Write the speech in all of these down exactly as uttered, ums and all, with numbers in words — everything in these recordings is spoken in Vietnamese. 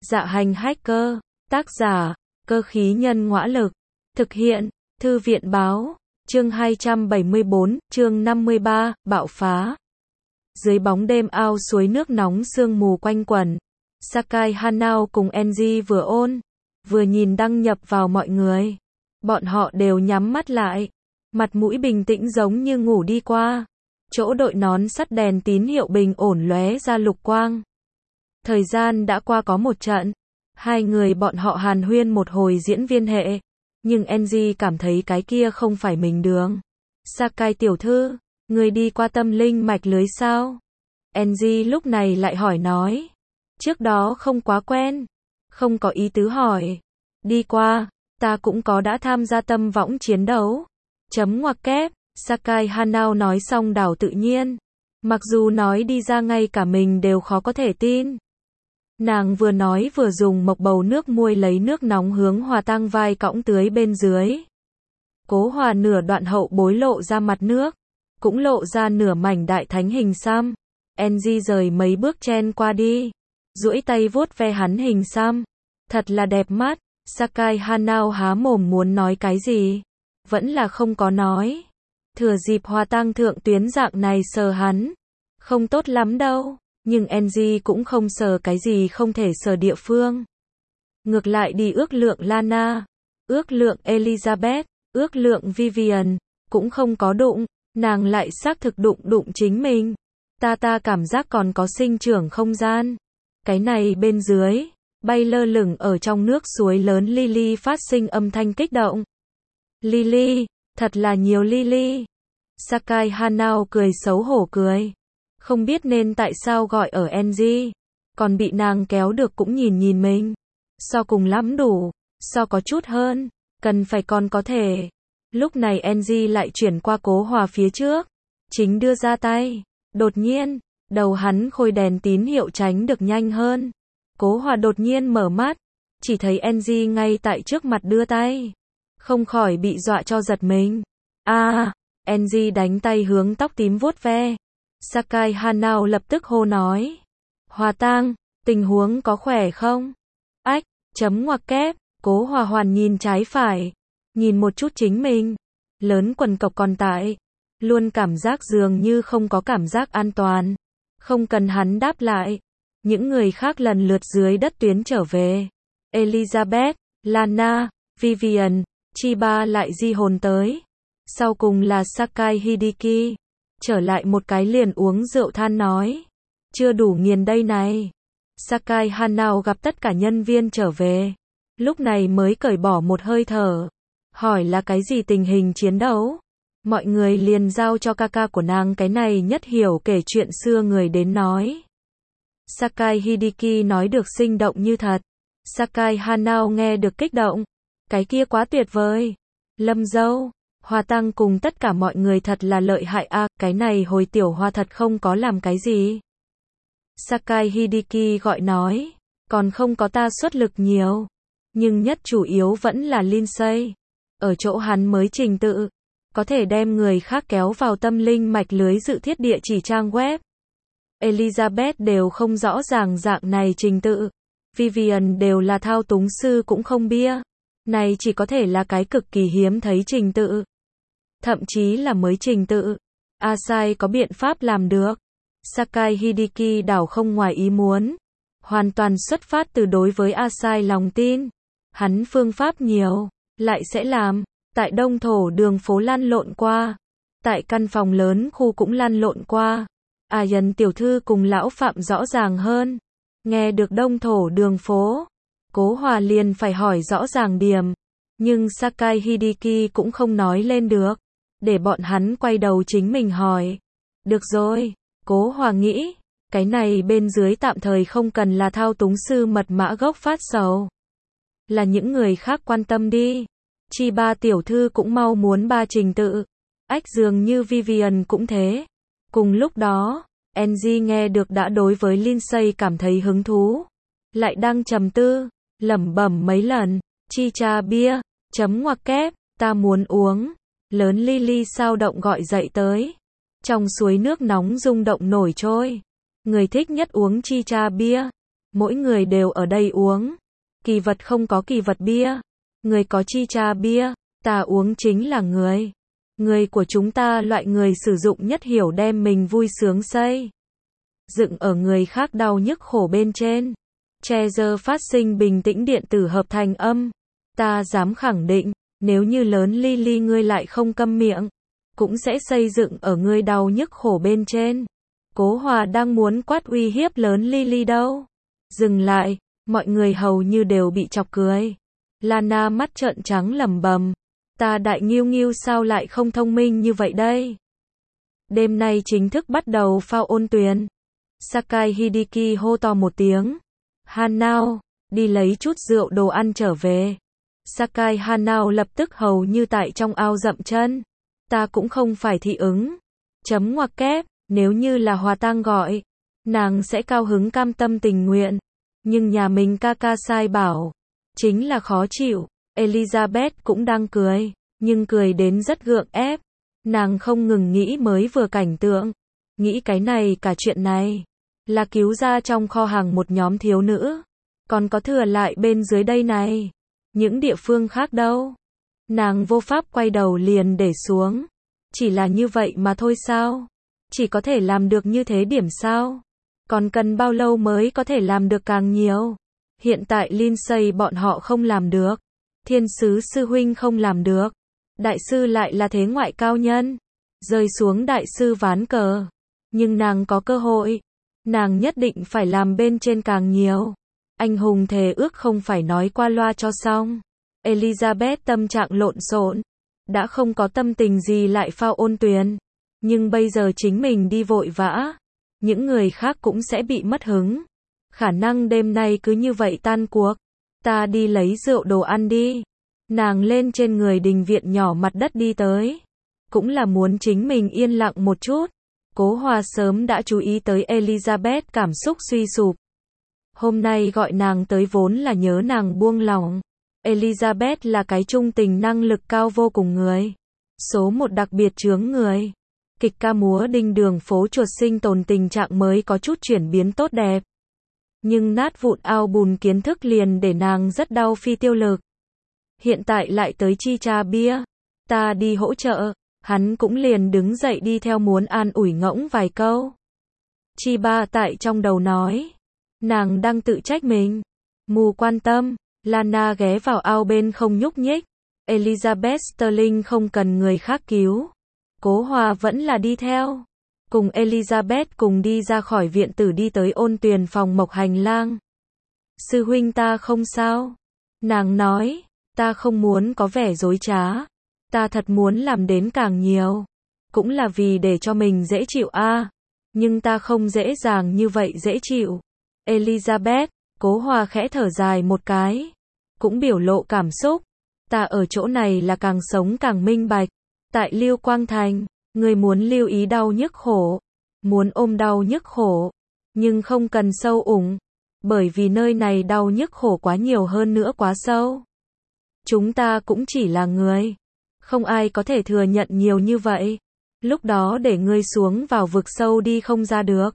Dạ hành hacker, tác giả, cơ khí nhân ngõa lực, thực hiện, thư viện báo, chương hai trăm bảy mươi bốn, chương năm mươi ba, bạo phá. Dưới bóng đêm ao suối nước nóng sương mù quanh quẩn, Sakai Hanao cùng Enji vừa ôn, vừa nhìn đăng nhập vào mọi người. Bọn họ đều nhắm mắt lại, mặt mũi bình tĩnh giống như ngủ đi qua. Chỗ đội nón sắt đèn tín hiệu bình ổn lóe ra lục quang. Thời gian đã qua có một trận, hai người bọn họ hàn huyên một hồi diễn viên hệ, nhưng Enji cảm thấy cái kia không phải mình đường. Sakai tiểu thư, người đi qua tâm linh mạch lưới sao? Enji lúc này lại hỏi nói. Trước đó không quá quen, không có ý tứ hỏi. Đi qua, ta cũng có đã tham gia tâm võng chiến đấu. Chấm ngoặc kép, Sakai Hanao nói xong đảo tự nhiên. Mặc dù nói đi ra ngay cả mình đều khó có thể tin. Nàng vừa nói vừa dùng mộc bầu nước muôi lấy nước nóng hướng Hòa Tăng vai cõng tưới bên dưới. Cố Hòa nửa đoạn hậu bối lộ ra mặt nước, cũng lộ ra nửa mảnh đại thánh hình xăm. Enji rời mấy bước chen qua đi, duỗi tay vuốt ve hắn hình xăm. Thật là đẹp mắt. Sakai Hanao há mồm muốn nói cái gì, vẫn là không có nói. Thừa dịp Hòa Tăng thượng tuyến dạng này sờ hắn, không tốt lắm đâu. Nhưng Enji cũng không sờ cái gì không thể sờ địa phương. Ngược lại đi ước lượng Lana, ước lượng Elizabeth, ước lượng Vivian, cũng không có đụng, nàng lại xác thực đụng đụng chính mình. Ta ta cảm giác còn có sinh trưởng không gian. Cái này bên dưới, bay lơ lửng ở trong nước suối lớn Lily phát sinh âm thanh kích động. Lily, thật là nhiều Lily. Sakai Hanao cười xấu hổ cười. Không biết nên tại sao gọi ở Enji, còn bị nàng kéo được cũng nhìn nhìn mình. So cùng lắm đủ, so có chút hơn, cần phải còn có thể. Lúc này Enji lại chuyển qua Cố Hòa phía trước, chính đưa ra tay. Đột nhiên, đầu hắn khôi đèn tín hiệu tránh được nhanh hơn. Cố Hòa đột nhiên mở mắt, chỉ thấy Enji ngay tại trước mặt đưa tay. Không khỏi bị dọa cho giật mình. À, Enji đánh tay hướng tóc tím vuốt ve. Sakai Hanao lập tức hô nói. Hòa Tăng, tình huống có khỏe không? Ách, chấm ngoặc kép, Cố Hòa hoàn nhìn trái phải, nhìn một chút chính mình. Lớn quần cộc còn tại, luôn cảm giác dường như không có cảm giác an toàn. Không cần hắn đáp lại. Những người khác lần lượt dưới đất tuyến trở về. Elizabeth, Lana, Vivian, Chiba lại di hồn tới. Sau cùng là Sakai Hideki. Trở lại một cái liền uống rượu than nói. Chưa đủ nghiền đây này. Sakai Hanao gặp tất cả nhân viên trở về. Lúc này mới cởi bỏ một hơi thở. Hỏi là cái gì tình hình chiến đấu. Mọi người liền giao cho ca ca của nàng cái này nhất hiểu kể chuyện xưa người đến nói. Sakai Hideki nói được sinh động như thật. Sakai Hanao nghe được kích động. Cái kia quá tuyệt vời. Lâm dâu, Hòa Tăng cùng tất cả mọi người thật là lợi hại a, à, cái này hồi tiểu Hoa thật không có làm cái gì. Sakai Hideki gọi nói, còn không có ta xuất lực nhiều. Nhưng nhất chủ yếu vẫn là Lindsay. Ở chỗ hắn mới trình tự, có thể đem người khác kéo vào tâm linh mạch lưới dự thiết địa chỉ trang web. Elizabeth đều không rõ ràng dạng này trình tự. Vivian đều là thao túng sư cũng không bia. Này chỉ có thể là cái cực kỳ hiếm thấy trình tự. Thậm chí là mới trình tự. Asai có biện pháp làm được. Sakai Hideki đảo không ngoài ý muốn. Hoàn toàn xuất phát từ đối với Asai lòng tin. Hắn phương pháp nhiều, lại sẽ làm. Tại Đông Thổ đường phố lăn lộn qua. Tại căn phòng lớn khu cũng lăn lộn qua. Ayan tiểu thư cùng lão Phạm rõ ràng hơn. Nghe được Đông Thổ đường phố, Cố Hòa liền phải hỏi rõ ràng điểm. Nhưng Sakai Hideki cũng không nói lên được. Để bọn hắn quay đầu chính mình hỏi. Được rồi, Cố Hòa nghĩ. Cái này bên dưới tạm thời không cần là thao túng sư mật mã gốc phát sầu. Là những người khác quan tâm đi. Chi ba tiểu thư cũng mau muốn ba trình tự. Ách dường như Vivian cũng thế. Cùng lúc đó, Enji nghe được đã đối với Lindsay cảm thấy hứng thú. Lại đang trầm tư, lẩm bẩm mấy lần. Chi cha bia, chấm ngoặc kép, ta muốn uống. Lớn Lily sao động gọi dậy tới. Trong suối nước nóng rung động nổi trôi. Người thích nhất uống chi cha bia. Mỗi người đều ở đây uống. Kỳ vật không có kỳ vật bia. Người có chi cha bia. Ta uống chính là người. Người của chúng ta loại người sử dụng nhất hiểu đem mình vui sướng xây dựng ở người khác đau nhức khổ bên trên. Treasure phát sinh bình tĩnh điện tử hợp thành âm. Ta dám khẳng định, nếu như lớn Lily ngươi lại không câm miệng, cũng sẽ xây dựng ở ngươi đau nhức khổ bên trên. Cố Hòa đang muốn quát uy hiếp lớn Lily đâu. Dừng lại, mọi người hầu như đều bị chọc cười. Lana mắt trợn trắng lẩm bẩm, ta đại nghiêu nghiêu sao lại không thông minh như vậy đây. Đêm nay chính thức bắt đầu phao ôn tuyền. Sakai Hideki hô to một tiếng. Hanao, đi lấy chút rượu đồ ăn trở về. Sakai Hanao lập tức hầu như tại trong ao dậm chân. Ta cũng không phải thị ứng. Chấm ngoặc kép, nếu như là Hòa Tang gọi, nàng sẽ cao hứng cam tâm tình nguyện. Nhưng nhà mình ca ca sai bảo, chính là khó chịu. Elizabeth cũng đang cười, nhưng cười đến rất gượng ép. Nàng không ngừng nghĩ mới vừa cảnh tượng. Nghĩ cái này cả chuyện này là cứu ra trong kho hàng một nhóm thiếu nữ. Còn có thừa lại bên dưới đây này. Những địa phương khác đâu? Nàng vô pháp quay đầu liền để xuống. Chỉ là như vậy mà thôi sao? Chỉ có thể làm được như thế điểm sao? Còn cần bao lâu mới có thể làm được càng nhiều? Hiện tại Lindsay bọn họ không làm được. Thiên sứ sư huynh không làm được. Đại sư lại là thế ngoại cao nhân. Rơi xuống đại sư ván cờ. Nhưng nàng có cơ hội. Nàng nhất định phải làm bên trên càng nhiều. Anh hùng thề ước không phải nói qua loa cho xong. Elizabeth tâm trạng lộn xộn. Đã không có tâm tình gì lại phao ôn tuyền. Nhưng bây giờ chính mình đi vội vã. Những người khác cũng sẽ bị mất hứng. Khả năng đêm nay cứ như vậy tan cuộc. Ta đi lấy rượu đồ ăn đi. Nàng lên trên người đình viện nhỏ mặt đất đi tới. Cũng là muốn chính mình yên lặng một chút. Cố Hòa sớm đã chú ý tới Elizabeth cảm xúc suy sụp. Hôm nay gọi nàng tới vốn là nhớ nàng buông lỏng. Elizabeth là cái trung tình năng lực cao vô cùng người. Số một đặc biệt chướng người. Kịch ca múa đinh đường phố chuột sinh tồn tình trạng mới có chút chuyển biến tốt đẹp. Nhưng nát vụn ao bùn kiến thức liền để nàng rất đau phi tiêu lực. Hiện tại lại tới chi cha bia. Ta đi hỗ trợ. Hắn cũng liền đứng dậy đi theo muốn an ủi ngỗng vài câu. Chi ba tại trong đầu nói. Nàng đang tự trách mình. Mù quan tâm. Lana ghé vào ao bên không nhúc nhích. Elizabeth Sterling không cần người khác cứu. Cố Hòa vẫn là đi theo. Cùng Elizabeth cùng đi ra khỏi viện tử đi tới ôn tuyền phòng mộc hành lang. Sư huynh ta không sao. Nàng nói. Ta không muốn có vẻ dối trá. Ta thật muốn làm đến càng nhiều. Cũng là vì để cho mình dễ chịu a. À. Nhưng ta không dễ dàng như vậy dễ chịu. Elizabeth, Cố Hòa khẽ thở dài một cái. Cũng biểu lộ cảm xúc. Ta ở chỗ này là càng sống càng minh bạch. Tại Lưu Quang Thành, người muốn lưu ý đau nhức khổ. Muốn ôm đau nhức khổ. Nhưng không cần sâu ủng. Bởi vì nơi này đau nhức khổ quá nhiều hơn nữa quá sâu. Chúng ta cũng chỉ là người. Không ai có thể thừa nhận nhiều như vậy. Lúc đó để ngươi xuống vào vực sâu đi không ra được.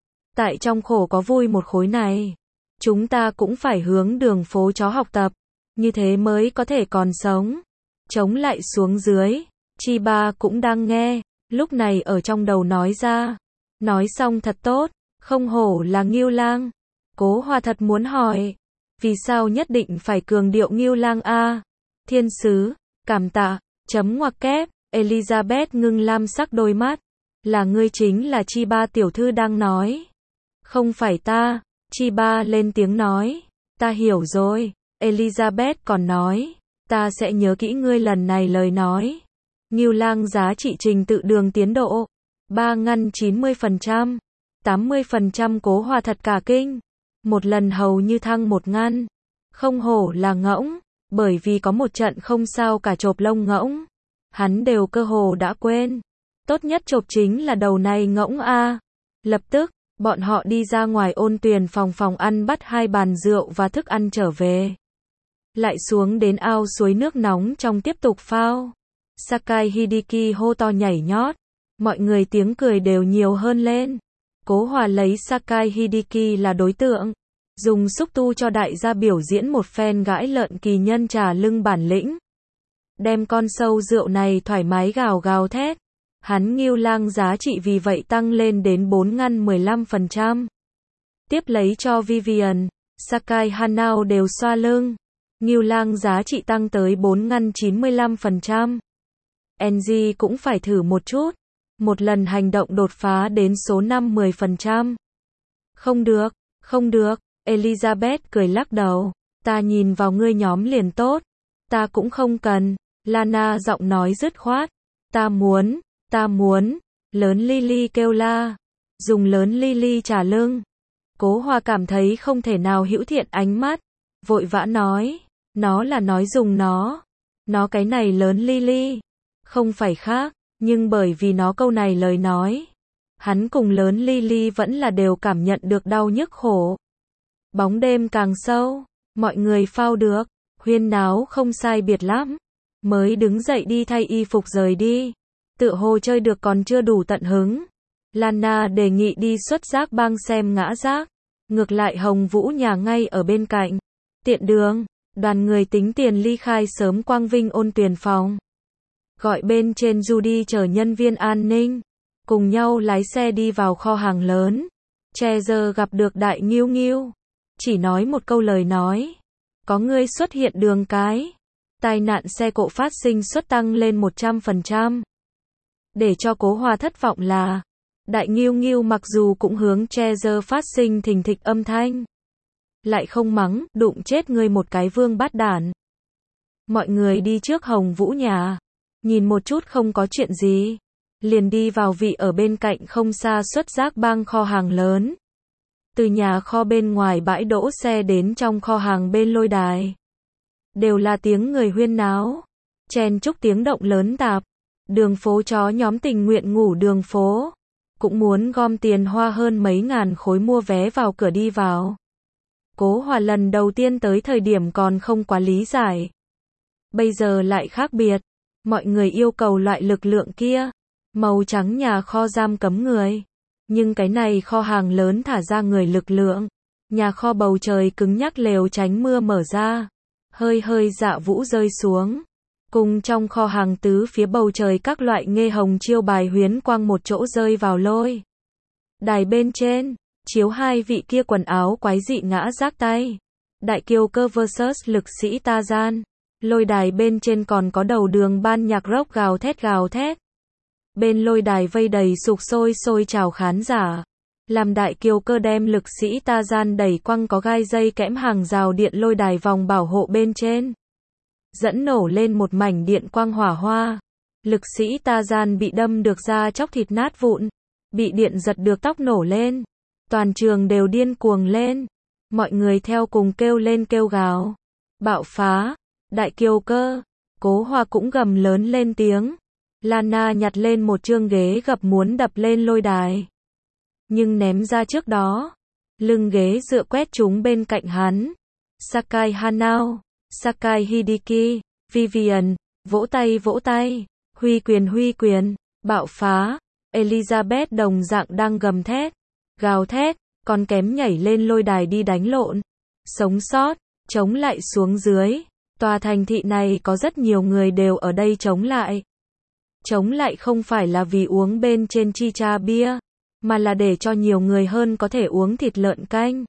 Tại trong khổ có vui một khối này. Chúng ta cũng phải hướng đường phố chó học tập. Như thế mới có thể còn sống. Chống lại xuống dưới. Chi ba cũng đang nghe. Lúc này ở trong đầu nói ra. Nói xong thật tốt. Không hổ là Ngưu Lang. Cố Hòa thật muốn hỏi. Vì sao nhất định phải cường điệu Ngưu Lang a? Thiên sứ. Cảm tạ. Chấm ngoặc kép. Elizabeth ngưng lam sắc đôi mắt. Là ngươi chính là Chi ba tiểu thư đang nói. Không phải ta. Chi ba lên tiếng nói. Ta hiểu rồi. Elizabeth còn nói. Ta sẽ nhớ kỹ ngươi lần này lời nói. Ngưu Lang giá trị trình tự đường tiến độ. ba ngăn chín mươi phần trăm. tám mươi phần trăm Cố Hòa thật cả kinh. Một lần hầu như thăng một ngăn. Không hổ là ngỗng. Bởi vì có một trận không sao cả chộp lông ngỗng. Hắn đều cơ hồ đã quên. Tốt nhất chộp chính là đầu này ngỗng a. Lập tức, bọn họ đi ra ngoài ôn tuyền phòng phòng ăn bắt hai bàn rượu và thức ăn trở về. Lại xuống đến ao suối nước nóng trong tiếp tục phao. Sakai Hideki hô to nhảy nhót. Mọi người tiếng cười đều nhiều hơn lên. Cố Hòa lấy Sakai Hideki là đối tượng. Dùng xúc tu cho đại gia biểu diễn một phen gãi lợn kỳ nhân trà lưng bản lĩnh. Đem con sâu rượu này thoải mái gào gào thét. Hắn Ngưu Lang giá trị vì vậy tăng lên đến bốn ngăn mười lăm phần trăm. Tiếp lấy cho Vivian, Sakai Hanao đều xoa lưng. Ngưu Lang giá trị tăng tới bốn ngăn chín mươi lăm phần trăm. Angie cũng phải thử một chút. Một lần hành động đột phá đến số năm mươi phần trăm. Không được, không được, Elizabeth cười lắc đầu. Ta nhìn vào ngươi nhóm liền tốt. Ta cũng không cần. Lana giọng nói dứt khoát. Ta muốn, ta muốn. Lớn Lily kêu la. Dùng lớn Lily trả lưng. Cố Hoa cảm thấy không thể nào hữu thiện ánh mắt. Vội vã nói. Nó là nói dùng nó. Nó cái này lớn Lily. Không phải khác. Nhưng bởi vì nó câu này lời nói. Hắn cùng lớn Lily vẫn là đều cảm nhận được đau nhức khổ. Bóng đêm càng sâu. Mọi người phao được. Huyên náo không sai biệt lắm. Mới đứng dậy đi thay y phục rời đi. Tựa hồ chơi được còn chưa đủ tận hứng. Lana đề nghị đi xuất giác bang xem ngã rác. Ngược lại Hồng Vũ nhà ngay ở bên cạnh. Tiện đường, đoàn người tính tiền ly khai sớm quang vinh ôn tuyển phòng. Gọi bên trên Judy chờ nhân viên an ninh. Cùng nhau lái xe đi vào kho hàng lớn. Treasure gặp được đại Nghiêu Nghiêu. Chỉ nói một câu lời nói. Có người xuất hiện đường cái. Tai nạn xe cộ phát sinh suất tăng lên một trăm phần trăm. Để cho Cố Hoa thất vọng là, đại Nghiêu Nghiêu mặc dù cũng hướng Treasure phát sinh thình thịch âm thanh. Lại không mắng, đụng chết ngươi một cái vương bát đản. Mọi người đi trước Hồng Vũ nhà. Nhìn một chút không có chuyện gì. Liền đi vào vị ở bên cạnh không xa xuất giác bang kho hàng lớn. Từ nhà kho bên ngoài bãi đỗ xe đến trong kho hàng bên lôi đài. Đều là tiếng người huyên náo. Chen chúc tiếng động lớn tạp. Đường phố chó nhóm tình nguyện ngủ đường phố. Cũng muốn gom tiền hoa hơn mấy ngàn khối mua vé vào cửa đi vào. Cố Hòa lần đầu tiên tới thời điểm còn không quá lý giải. Bây giờ lại khác biệt. Mọi người yêu cầu loại lực lượng kia. Màu trắng nhà kho giam cấm người. Nhưng cái này kho hàng lớn thả ra người lực lượng. Nhà kho bầu trời cứng nhắc lều tránh mưa mở ra. Hơi hơi dạ vũ rơi xuống. Cùng trong kho hàng tứ phía bầu trời các loại nghê hồng chiêu bài huyến quang một chỗ rơi vào lôi. Đài bên trên, chiếu hai vị kia quần áo quái dị ngã rác tay. Đại kiều cơ versus lực sĩ Tarzan. Lôi đài bên trên còn có đầu đường ban nhạc rock gào thét gào thét. Bên lôi đài vây đầy sục sôi sôi chào khán giả. Làm đại kiều cơ đem lực sĩ Tarzan đẩy quăng có gai dây kẽm hàng rào điện lôi đài vòng bảo hộ bên trên. Dẫn nổ lên một mảnh điện quang hỏa hoa. Lực sĩ Tarzan bị đâm được da chóc thịt nát vụn. Bị điện giật được tóc nổ lên. Toàn trường đều điên cuồng lên. Mọi người theo cùng kêu lên kêu gào. Bạo phá. Đại kiều cơ. Cố Hoa cũng gầm lớn lên tiếng. Lana nhặt lên một chương ghế gập muốn đập lên lôi đài. Nhưng ném ra trước đó. Lưng ghế dựa quét chúng bên cạnh hắn. Sakai Hanao. Sakai Hideki. Vivian. Vỗ tay vỗ tay. Huy quyền huy quyền. Bạo phá. Elizabeth đồng dạng đang gầm thét. Gào thét. Còn kém nhảy lên lôi đài đi đánh lộn. Sống sót. Chống lại xuống dưới. Tòa thành thị này có rất nhiều người đều ở đây chống lại. Chống lại không phải là vì uống bên trên chicha bia, mà là để cho nhiều người hơn có thể uống thịt lợn canh.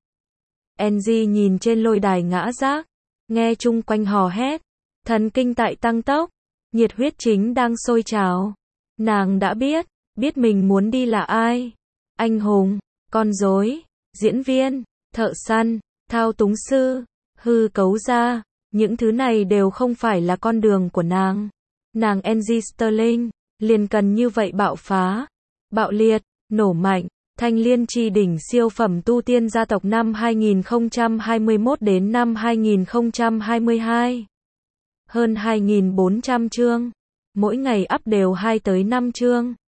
Angie nhìn trên lôi đài ngã rác, nghe chung quanh hò hét, thần kinh tại tăng tốc, nhiệt huyết chính đang sôi trào. Nàng đã biết, biết mình muốn đi là ai. Anh hùng, con rối, diễn viên, thợ săn, thao túng sư, hư cấu gia, những thứ này đều không phải là con đường của nàng. Nàng Angie Sterling, liền cần như vậy bạo phá, bạo liệt, nổ mạnh, thanh liên chi đỉnh siêu phẩm tu tiên gia tộc năm hai nghìn không trăm hai mươi mốt đến năm hai nghìn không trăm hai mươi hai. Hơn hai nghìn bốn trăm chương, mỗi ngày up đều hai tới năm chương.